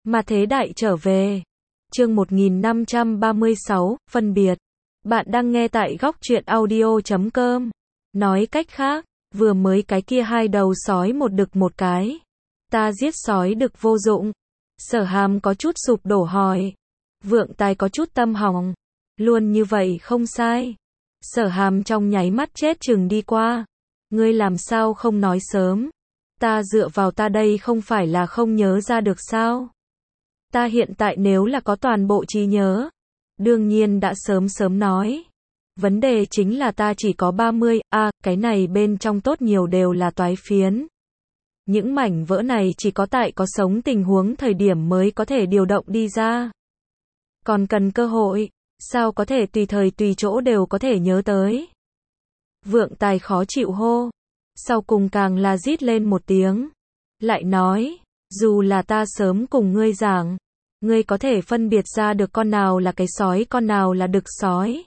Mà thế đại trở về. Chương 1536, phân biệt. Bạn đang nghe tại góc truyện audio.com. Nói cách khác, vừa mới cái kia hai đầu sói một đực một cái. Ta giết sói đực vô dụng. Sở Hàm có chút sụp đổ hỏi. Vượng Tài có chút tâm hỏng. Luôn như vậy không sai. Sở Hàm trong nháy mắt chết chừng đi qua. Ngươi làm sao không nói sớm? Ta dựa vào ta đây không phải là không nhớ ra được sao? Ta hiện tại nếu là có toàn bộ trí nhớ, đương nhiên đã sớm nói. Vấn đề chính là ta chỉ có 30, cái này bên trong tốt nhiều đều là toái phiến. Những mảnh vỡ này chỉ có tại có sống tình huống thời điểm mới có thể điều động đi ra. Còn cần cơ hội, sao có thể tùy thời tùy chỗ đều có thể nhớ tới. Vượng Tài khó chịu hô. Sau cùng càng là rít lên một tiếng. Lại nói, dù là ta sớm cùng ngươi giảng, ngươi có thể phân biệt ra được con nào là cái sói con nào là đực sói.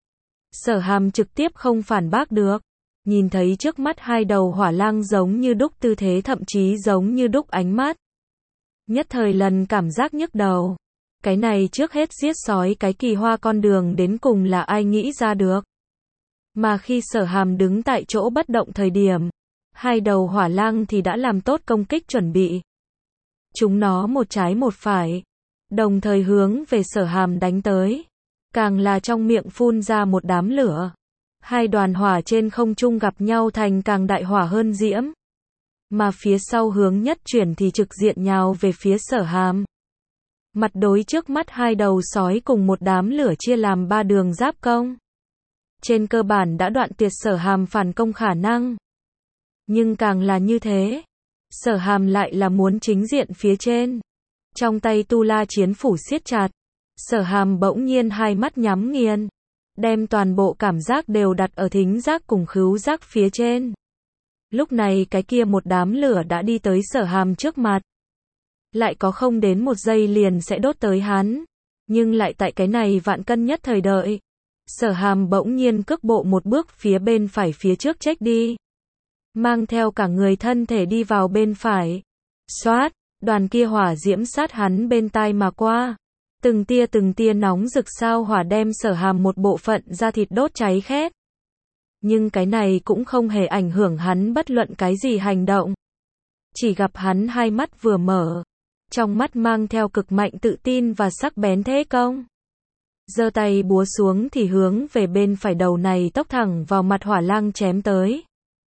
Sở Hàm trực tiếp không phản bác được. Nhìn thấy trước mắt hai đầu hỏa lang giống như đúc tư thế thậm chí giống như đúc ánh mắt. Nhất thời lần cảm giác nhức đầu. Cái này trước hết giết sói cái kỳ hoa con đường đến cùng là ai nghĩ ra được. Mà khi Sở Hàm đứng tại chỗ bất động thời điểm, hai đầu hỏa lang thì đã làm tốt công kích chuẩn bị. Chúng nó một trái một phải, đồng thời hướng về Sở Hàm đánh tới. Càng là trong miệng phun ra một đám lửa. Hai đoàn hỏa trên không trung gặp nhau thành càng đại hỏa hơn diễm. Mà phía sau hướng nhất chuyển thì trực diện nhào về phía Sở Hàm. Mặt đối trước mắt hai đầu sói cùng một đám lửa chia làm ba đường giáp công. Trên cơ bản đã đoạn tuyệt Sở Hàm phản công khả năng. Nhưng càng là như thế, Sở Hàm lại là muốn chính diện phía trên. Trong tay tu la chiến phủ siết chặt, Sở Hàm bỗng nhiên hai mắt nhắm nghiền, đem toàn bộ cảm giác đều đặt ở thính giác cùng khứu giác phía trên. Lúc này cái kia một đám lửa đã đi tới Sở Hàm trước mặt. Lại có không đến một giây liền sẽ đốt tới hắn. Nhưng lại tại cái này vạn cân nhất thời đợi. Sở Hàm bỗng nhiên cước bộ một bước phía bên phải phía trước chếch đi. Mang theo cả người thân thể đi vào bên phải. Xoát, đoàn kia hỏa diễm sát hắn bên tai mà qua. Từng tia nóng rực sao hỏa đem Sở Hàm một bộ phận da thịt đốt cháy khét. Nhưng cái này cũng không hề ảnh hưởng hắn bất luận cái gì hành động. Chỉ gặp hắn hai mắt vừa mở. Trong mắt mang theo cực mạnh tự tin và sắc bén thế công. Giơ tay búa xuống thì hướng về bên phải đầu này tốc thẳng vào mặt hỏa lang chém tới.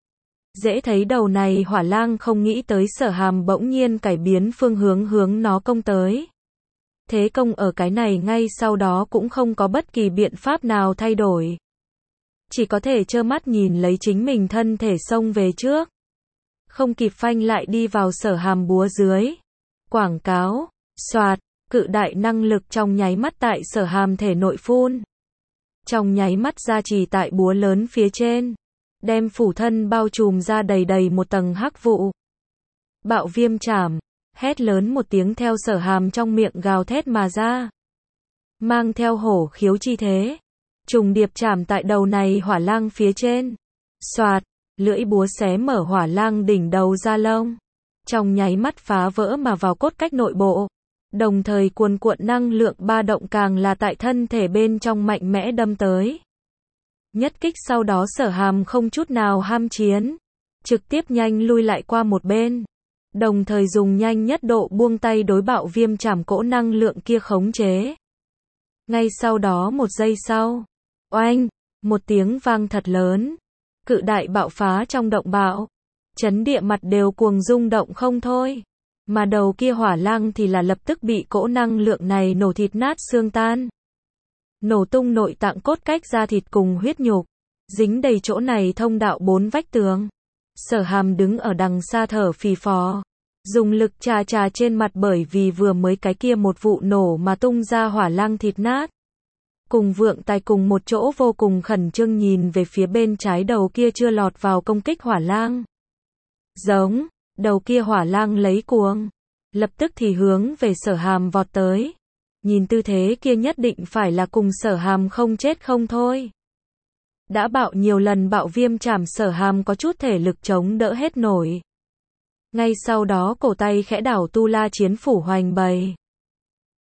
Dễ thấy đầu này hỏa lang không nghĩ tới Sở Hàm bỗng nhiên cải biến phương hướng nó công tới. Thế công ở cái này ngay sau đó cũng không có bất kỳ biện pháp nào thay đổi. Chỉ có thể trơ mắt nhìn lấy chính mình thân thể xông về trước. Không kịp phanh lại đi vào Sở Hàm búa dưới. Quảng cáo, xoạt, cự đại năng lực trong nháy mắt tại Sở Hàm thể nội phun. Trong nháy mắt ra chỉ tại búa lớn phía trên. Đem phủ thân bao trùm ra đầy một tầng hắc vụ. Bạo viêm chảm, hét lớn một tiếng theo Sở Hàm trong miệng gào thét mà ra. Mang theo hổ khiếu chi thế. Trùng điệp chảm tại đầu này hỏa lang phía trên. Xoạt, lưỡi búa xé mở hỏa lang đỉnh đầu da lông. Trong nháy mắt phá vỡ mà vào cốt cách nội bộ. Đồng thời cuồn cuộn năng lượng ba động càng là tại thân thể bên trong mạnh mẽ đâm tới. Nhất kích sau đó Sở Hàm không chút nào ham chiến. Trực tiếp nhanh lui lại qua một bên. Đồng thời dùng nhanh nhất độ buông tay đối bạo viêm chảm cỗ năng lượng kia khống chế. Ngay sau đó một giây sau. Oanh! Một tiếng vang thật lớn. Cự đại bạo phá trong động bạo. Chấn địa mặt đều cuồng rung động không thôi. Mà đầu kia hỏa lang thì là lập tức bị cỗ năng lượng này nổ thịt nát xương tan. Nổ tung nội tạng cốt cách da thịt cùng huyết nhục. Dính đầy chỗ này thông đạo bốn vách tường. Sở Hàm đứng ở đằng xa thở phì phò. Dùng lực chà trên mặt bởi vì vừa mới cái kia một vụ nổ mà tung ra hỏa lang thịt nát. Cùng Vượng Tài cùng một chỗ vô cùng khẩn trương nhìn về phía bên trái đầu kia chưa lọt vào công kích hỏa lang. Giống, đầu kia hỏa lang lấy cuồng. Lập tức thì hướng về Sở Hàm vọt tới. Nhìn tư thế kia nhất định phải là cùng Sở Hàm không chết không thôi. Đã bạo nhiều lần bạo viêm chảm Sở Hàm có chút thể lực chống đỡ hết nổi. Ngay sau đó cổ tay khẽ đảo tu la chiến phủ hoành bày.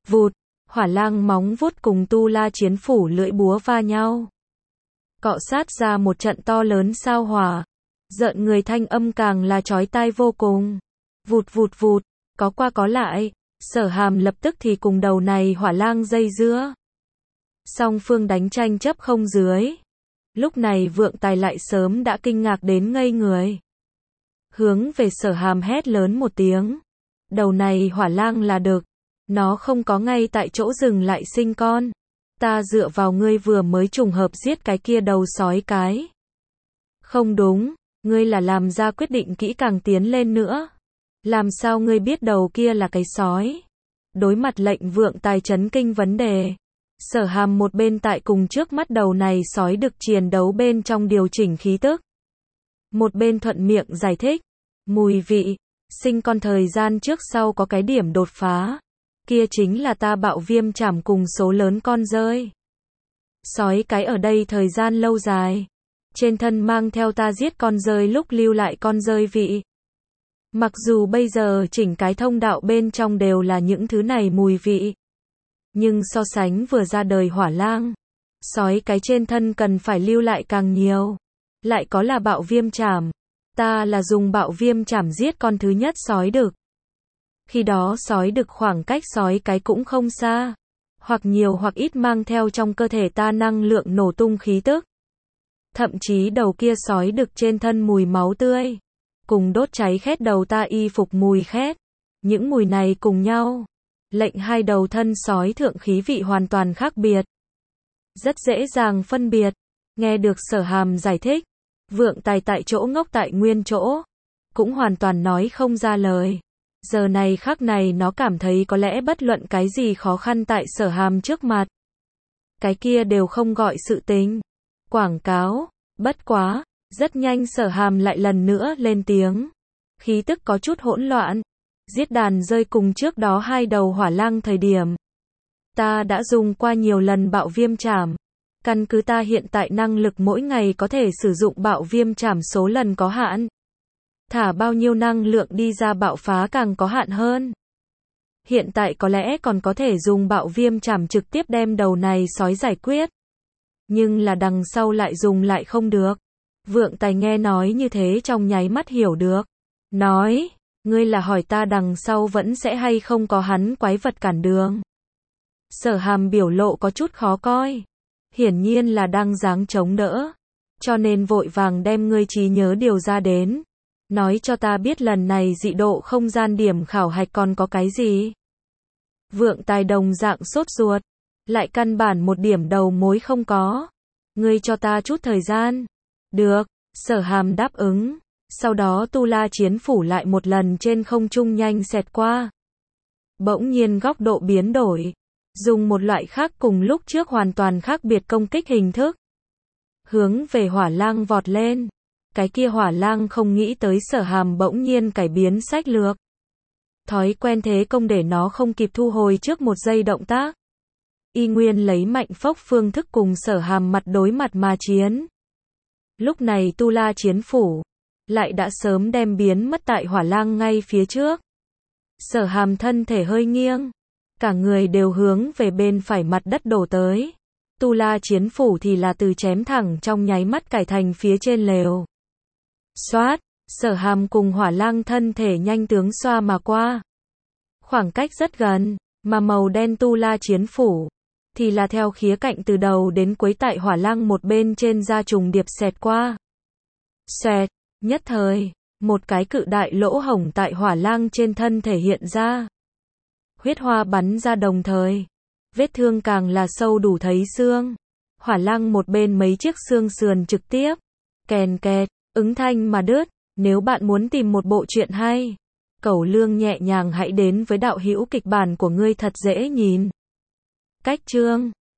Vụt, hỏa lang móng vuốt cùng tu la chiến phủ lưỡi búa va nhau. Cọ sát ra một trận to lớn sao hỏa. Rợn người thanh âm càng là chói tai vô cùng. Vụt vụt vụt, có qua có lại, Sở Hàm lập tức thì cùng đầu này hỏa lang dây dưa. Song phương đánh tranh chấp không dưới. Lúc này Vượng Tài lại sớm đã kinh ngạc đến ngây người. Hướng về Sở Hàm hét lớn một tiếng. Đầu này hỏa lang là đực. Nó không có ngay tại chỗ dừng lại sinh con. Ta dựa vào ngươi vừa mới trùng hợp giết cái kia đầu sói cái. Không đúng, ngươi là làm ra quyết định kỹ càng tiến lên nữa. Làm sao ngươi biết đầu kia là cái sói? Đối mặt lệnh Vượng Tài chấn kinh vấn đề. Sở Hàm một bên tại cùng trước mắt đầu này sói đực chiến đấu bên trong điều chỉnh khí tức. Một bên thuận miệng giải thích. Mùi vị, sinh con thời gian trước sau có cái điểm đột phá. Kia chính là ta bạo viêm chảm cùng số lớn con rơi. Sói cái ở đây thời gian lâu dài. Trên thân mang theo ta giết con rơi lúc lưu lại con rơi vị. Mặc dù bây giờ chỉnh cái thông đạo bên trong đều là những thứ này mùi vị. Nhưng so sánh vừa ra đời hỏa lang. Sói cái trên thân cần phải lưu lại càng nhiều. Lại có là bạo viêm chảm. Ta là dùng bạo viêm chảm giết con thứ nhất sói đực. Khi đó sói đực khoảng cách sói cái cũng không xa. Hoặc nhiều hoặc ít mang theo trong cơ thể ta năng lượng nổ tung khí tức. Thậm chí đầu kia sói đực trên thân mùi máu tươi. Cùng đốt cháy khét đầu ta y phục mùi khét. Những mùi này cùng nhau. Lệnh hai đầu thân sói thượng khí vị hoàn toàn khác biệt. Rất dễ dàng phân biệt. Nghe được Sở Hàm giải thích. Vượng Tài tại chỗ ngốc tại nguyên chỗ. Cũng hoàn toàn nói không ra lời. Giờ này khắc này nó cảm thấy có lẽ bất luận cái gì khó khăn tại Sở Hàm trước mặt. Cái kia đều không gọi sự tình. Quảng cáo. Bất quá. Rất nhanh Sở Hàm lại lần nữa lên tiếng. Khí tức có chút hỗn loạn. Giết đàn rơi cùng trước đó hai đầu hỏa lang thời điểm. Ta đã dùng qua nhiều lần bạo viêm chảm. Căn cứ ta hiện tại năng lực mỗi ngày có thể sử dụng bạo viêm chảm số lần có hạn. Thả bao nhiêu năng lượng đi ra bạo phá càng có hạn hơn. Hiện tại có lẽ còn có thể dùng bạo viêm chảm trực tiếp đem đầu này sói giải quyết. Nhưng là đằng sau lại dùng lại không được. Vượng Tài nghe nói như thế trong nháy mắt hiểu được. Nói, ngươi là hỏi ta đằng sau vẫn sẽ hay không có hắn quái vật cản đường. Sở Hàm biểu lộ có chút khó coi. Hiển nhiên là đang dáng chống đỡ. Cho nên vội vàng đem ngươi trí nhớ điều ra đến. Nói cho ta biết lần này dị độ không gian điểm khảo hạch còn có cái gì. Vượng Tài đồng dạng sốt ruột. Lại căn bản một điểm đầu mối không có. Ngươi cho ta chút thời gian. Được, Sở Hàm đáp ứng. Sau đó tu la chiến phủ lại một lần trên không trung nhanh xẹt qua. Bỗng nhiên góc độ biến đổi. Dùng một loại khác cùng lúc trước hoàn toàn khác biệt công kích hình thức. Hướng về hỏa lang vọt lên. Cái kia hỏa lang không nghĩ tới Sở Hàm bỗng nhiên cải biến sách lược. Thói quen thế công để nó không kịp thu hồi trước một giây động tác. Y nguyên lấy mạnh phốc phương thức cùng Sở Hàm mặt đối mặt mà chiến. Lúc này tu la chiến phủ lại đã sớm đem biến mất tại hỏa lang ngay phía trước. Sở Hàm thân thể hơi nghiêng. Cả người đều hướng về bên phải mặt đất đổ tới. Tu la chiến phủ thì là từ chém thẳng trong nháy mắt cải thành phía trên lều. Xoát, Sở Hàm cùng hỏa lang thân thể nhanh tướng xoa mà qua. Khoảng cách rất gần, mà màu đen tu la chiến phủ thì là theo khía cạnh từ đầu đến cuối tại hỏa lang một bên trên da trùng điệp xẹt qua. Xẹt, nhất thời, một cái cự đại lỗ hổng tại hỏa lang trên thân thể hiện ra. Huyết hoa bắn ra đồng thời. Vết thương càng là sâu đủ thấy xương. Hỏa lang một bên mấy chiếc xương sườn trực tiếp. Kèn kẹt, ứng thanh mà đứt. Nếu bạn muốn tìm một bộ truyện hay. Cẩu Lương nhẹ nhàng hãy đến với đạo hữu kịch bản của ngươi thật dễ nhìn. Cách chương